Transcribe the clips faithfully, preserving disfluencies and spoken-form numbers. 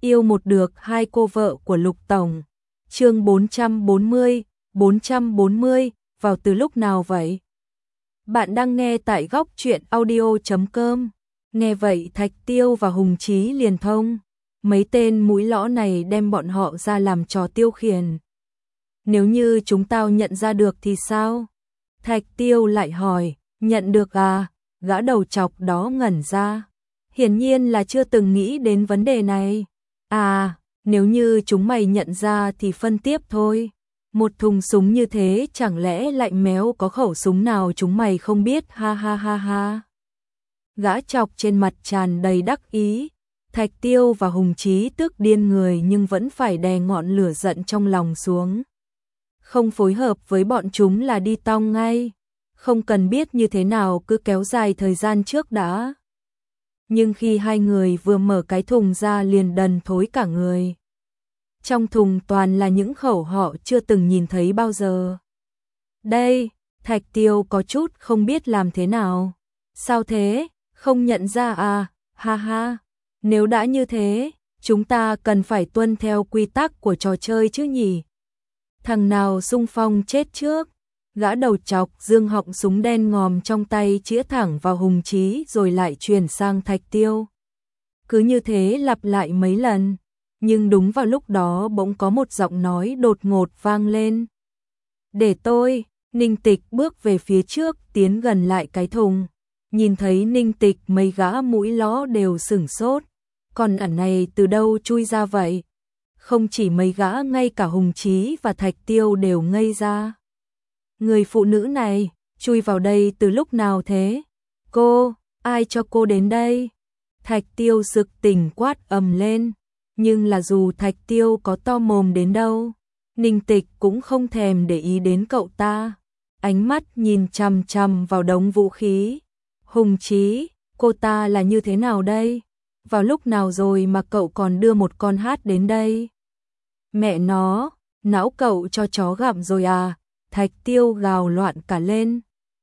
Yêu một được hai cô vợ của Lục Tổng. Chương bốn trăm bốn mươi, bốn trăm bốn mươi, vào từ lúc nào vậy? Bạn đang nghe tại góc truyện audio chấm com. Nghe vậy Thạch Tiêu và Hùng Chí liền thông. Mấy tên mũi lõ này đem bọn họ ra làm trò tiêu khiển. Nếu như chúng tao nhận ra được thì sao? Thạch Tiêu lại hỏi, nhận được à? Gã đầu chọc đó ngẩn ra. Hiển nhiên là chưa từng nghĩ đến vấn đề này. À, nếu như chúng mày nhận ra thì phân tiếp thôi. Một thùng súng như thế chẳng lẽ lại méo có khẩu súng nào chúng mày không biết, ha ha ha ha. Gã chọc trên mặt tràn đầy đắc ý. Thạch Tiêu và Hùng Chí tức điên người nhưng vẫn phải đè ngọn lửa giận trong lòng xuống. Không phối hợp với bọn chúng là đi tong ngay. Không cần biết như thế nào cứ kéo dài thời gian trước đã. Nhưng khi hai người vừa mở cái thùng ra liền đần thối cả người. Trong thùng toàn là những khẩu họ chưa từng nhìn thấy bao giờ. Đây, Thạch Tiêu có chút không biết làm thế nào. Sao thế, không nhận ra à, ha ha. Nếu đã như thế, chúng ta cần phải tuân theo quy tắc của trò chơi chứ nhỉ. Thằng nào xung phong chết trước. Gã đầu chọc dương họng súng đen ngòm trong tay chĩa thẳng vào Hùng Chí rồi lại chuyển sang Thạch Tiêu. Cứ như thế lặp lại mấy lần. Nhưng đúng vào lúc đó bỗng có một giọng nói đột ngột vang lên. Để tôi, Ninh Tịch bước về phía trước tiến gần lại cái thùng. Nhìn thấy Ninh Tịch mấy gã mũi lõ đều sửng sốt. Còn ẩn này từ đâu chui ra vậy? Không chỉ mấy gã, ngay cả Hùng Chí và Thạch Tiêu đều ngây ra. Người phụ nữ này, chui vào đây từ lúc nào thế? Cô, ai cho cô đến đây? Thạch Tiêu sực tỉnh quát ầm lên. Nhưng là dù Thạch Tiêu có to mồm đến đâu, Ninh Tịch cũng không thèm để ý đến cậu ta. Ánh mắt nhìn chằm chằm vào đống vũ khí. Hùng Chí, cô ta là như thế nào đây? Vào lúc nào rồi mà cậu còn đưa một con hát đến đây? Mẹ nó, não cậu cho chó gặm rồi à? Thạch Tiêu gào loạn cả lên.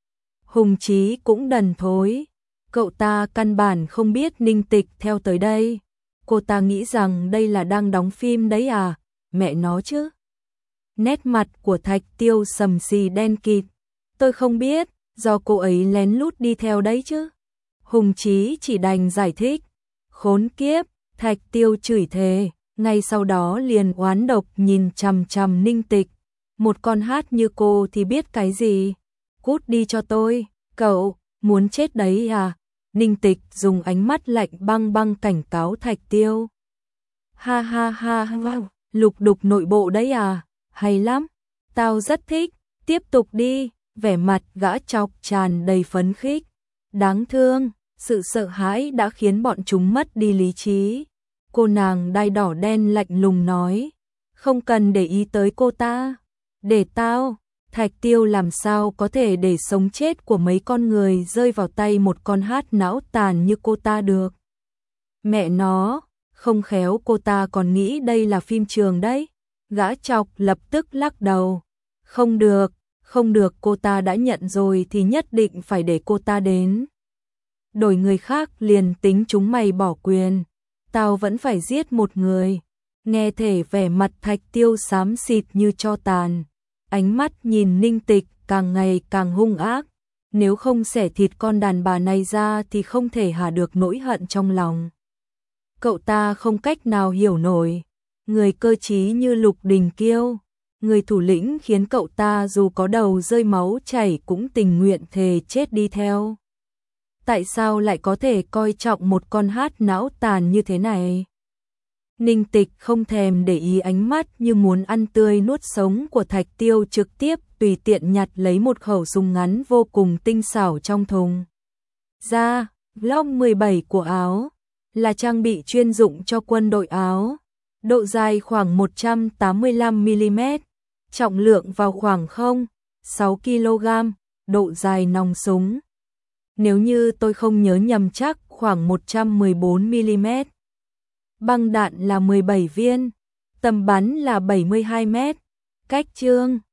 Hùng Chí cũng đần thối. Cậu ta căn bản không biết Ninh Tịch theo tới đây. Cô ta nghĩ rằng đây là đang đóng phim đấy à? Mẹ nó chứ. Nét mặt của Thạch Tiêu sầm xì đen kịt. Tôi không biết, do cô ấy lén lút đi theo đấy chứ. Hùng Chí chỉ đành giải thích. Khốn kiếp, Thạch Tiêu chửi thề. Ngay sau đó liền oán độc nhìn chằm chằm Ninh Tịch. Một con hát như cô thì biết cái gì? Cút đi cho tôi, cậu, muốn chết đấy à? Ninh Tịch dùng ánh mắt lạnh băng băng cảnh cáo Thạch Tiêu. Ha ha ha, wow, lục đục nội bộ đấy à? Hay lắm, tao rất thích, tiếp tục đi. Vẻ mặt gã chọc tràn đầy phấn khích. Đáng thương, sự sợ hãi đã khiến bọn chúng mất đi lý trí. Cô nàng đai đỏ đen lạnh lùng nói. Không cần để ý tới cô ta. Để tao, Thạch Tiêu làm sao có thể để sống chết của mấy con người rơi vào tay một con hát não tàn như cô ta được. Mẹ nó, không khéo cô ta còn nghĩ đây là phim trường đấy. Gã chọc lập tức lắc đầu. Không được, không được, cô ta đã nhận rồi thì nhất định phải để cô ta đến. Đổi người khác liền tính chúng mày bỏ quyền. Tao vẫn phải giết một người. Nghe thể vẻ mặt Thạch Tiêu xám xịt như tro tàn. Ánh mắt nhìn Ninh Tịch càng ngày càng hung ác. Nếu không xẻ thịt con đàn bà này ra thì không thể hạ được nỗi hận trong lòng. Cậu ta không cách nào hiểu nổi. Người cơ trí như Lục Đình Kiêu, người thủ lĩnh khiến cậu ta dù có đầu rơi máu chảy cũng tình nguyện thề chết đi theo. Tại sao lại có thể coi trọng một con hát não tàn như thế này? Ninh Tịch không thèm để ý ánh mắt như muốn ăn tươi nuốt sống của Thạch Tiêu, trực tiếp tùy tiện nhặt lấy một khẩu súng ngắn vô cùng tinh xảo trong thùng. Ra, Glock mười bảy của áo, là trang bị chuyên dụng cho quân đội áo. Độ dài khoảng một trăm tám mươi lăm mi-li-mét, trọng lượng vào khoảng không phẩy sáu ki lô gam, độ dài nòng súng. Nếu như tôi không nhớ nhầm chắc khoảng một trăm mười bốn mi-li-mét. Băng đạn là mười bảy viên, tầm bắn là bảy mươi hai mét, cách chương